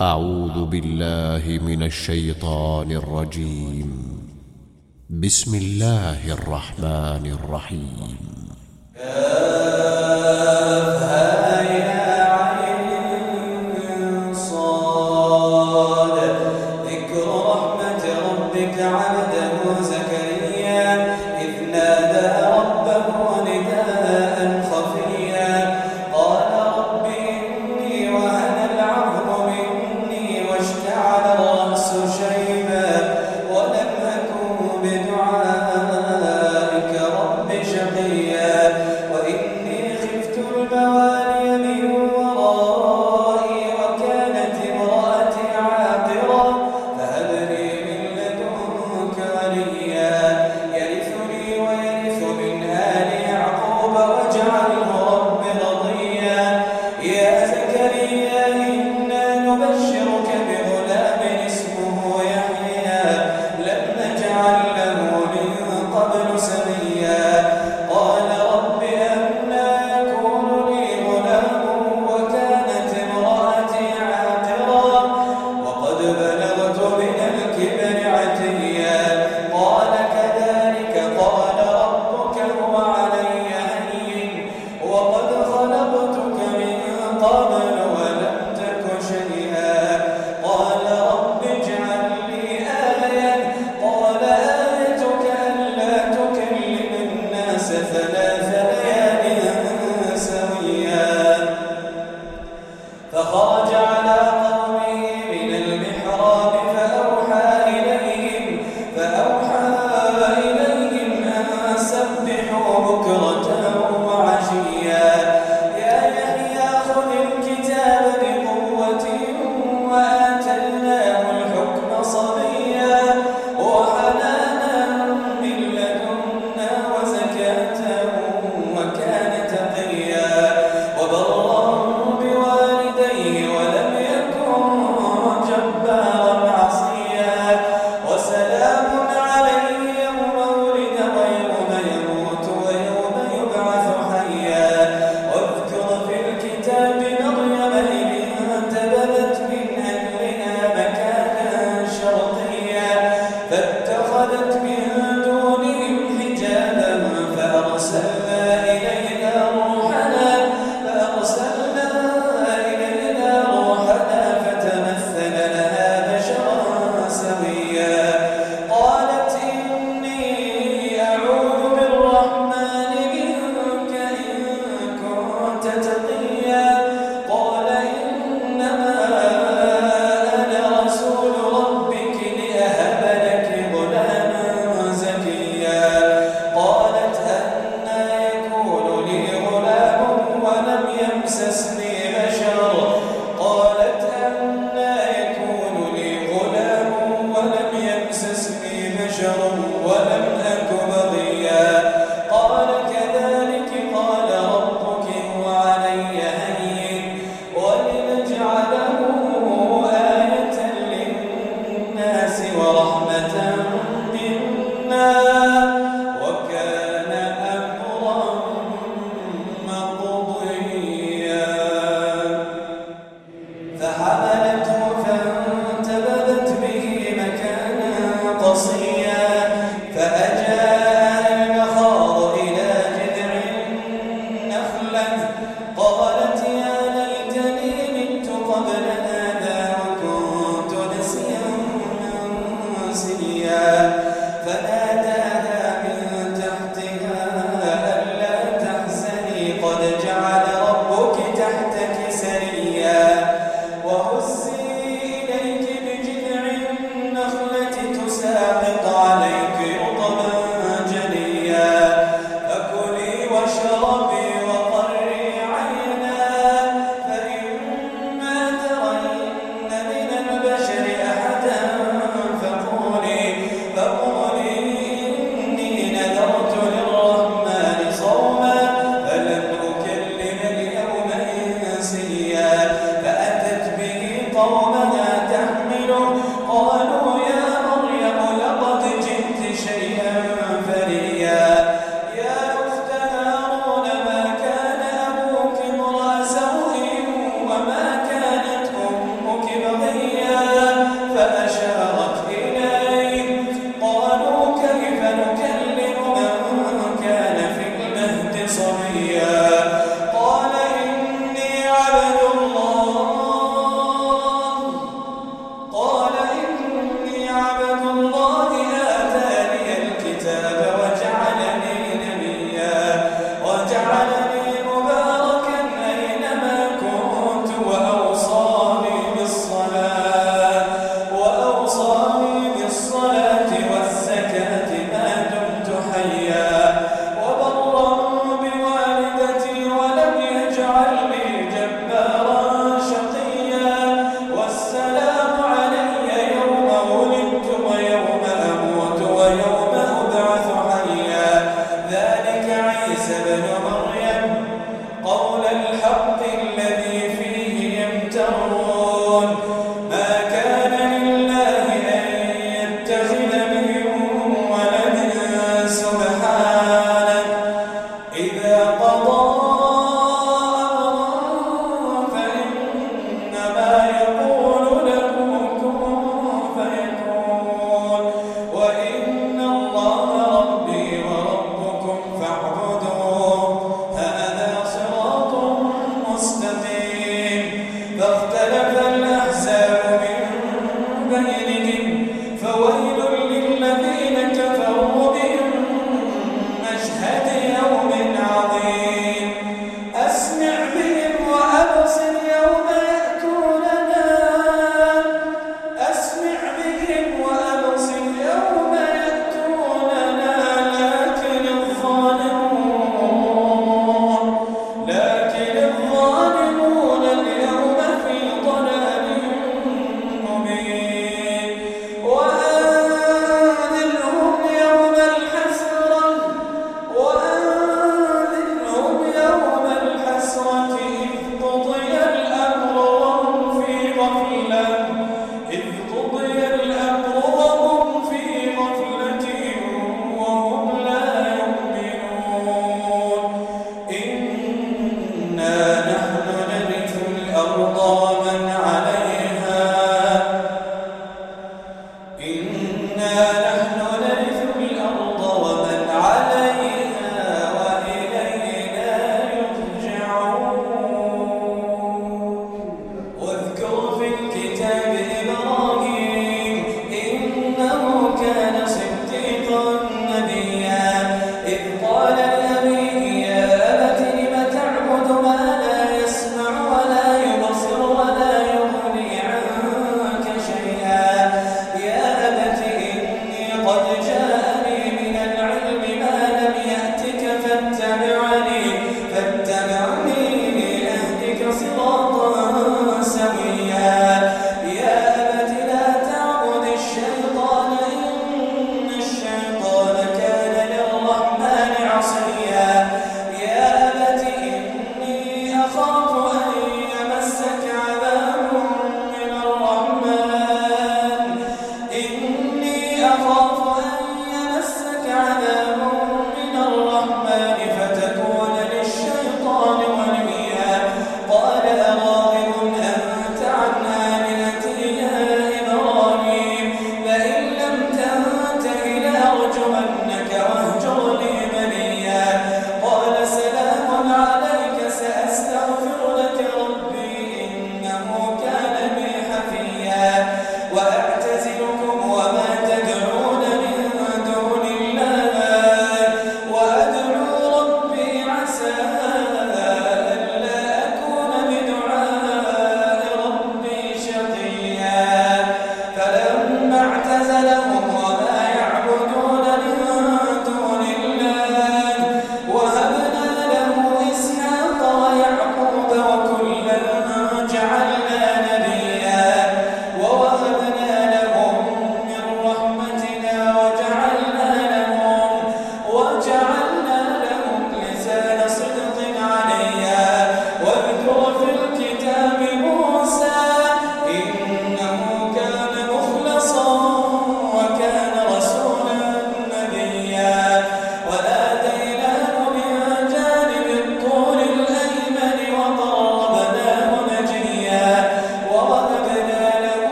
أعوذ بالله من الشيطان الرجيم. بسم الله الرحمن الرحيم. كافها يا عين صاد. ذكر رحمة ربك عبده زكريا إذ نادى ربه نداء خفيا قال رب إني وهن العظم مني واشتعل الرأس شيبا ولم أكن بدعائك رب شقيا وإني خفت الموالي من ورائي وكانت امرأتي عاقرا فهب لي من لدنك وليا يرثني ويرث من آل يعقوب واجعله رب رضيا يا زكريا إنا نبشرك بغلام اسمه يحيى لم نجعل له من قبل سميا قال رب أنى يكون لي غلام وكانت امرأتي عاقرا وقد بلغت من الكبر عتيا قال كذلك قال ربك هو علي هين وقد خلقتك من قبل ولم تك شيئا قال رب اجعل لي آية قال آيتك ألا تكلم الناس 3 ليال سويا فخرج على قومه من المحراب فأوحى إليهم أن سبحوا بكرة وعشيا يا يحيى خذ الكتاب بقوة وآتيناه الحكم صبيا وحنانا من لدنا وزكاة وكان تقيا وبرا بوالديه ولم يكن جبارا عصيا وسلام عليه يوم ولد ويوم يموت ويوم يبعث حيا واذكر في الكتاب مريم إذ انتبذت من أهلها مكانا شرقيا فاتخذت من دونهم حجابا فأرسلنا إليها روحنا فتمثل لها بشرا سويا قالت إني أعوذ بالرحمن منك إن كنت تقيا قال إنما أنا رسول ربك لأهب لك غلاما زكيا قالت أنى يكون لي غلام ولم يمسسني بشر قالت أنى يكون لي غلام ولم يمسسني بشر ولم أك بغيا قال كذلك قال ربك هو علي هين ولنجعله آية للناس ورحمة منا وكان أمرا مقضيا فحملته فانتبذت به مكانا قصيا فأجاء المخاض إلى جذع النخلة قالت يا ليتني مت قبل هذا وكنت نسيا منسيا فناداها من تحتها ألا تحزني قد جعل ربك تحتك سريا وهزي إليك بجذع النخلة تساقط عليك رطبا جنيا فكلي واشربي وقري عينا فإما ترين من البشر أحدا فقولي إني نذرت للرحمن صوما فلن أكلم اليوم إنسيا فأتت به قومها تحمله قالوا يا مريم لقد جئت شيئا فريا يا أخت هارون ما كان أبوك امرأ سوء وما كانت أمك بغيا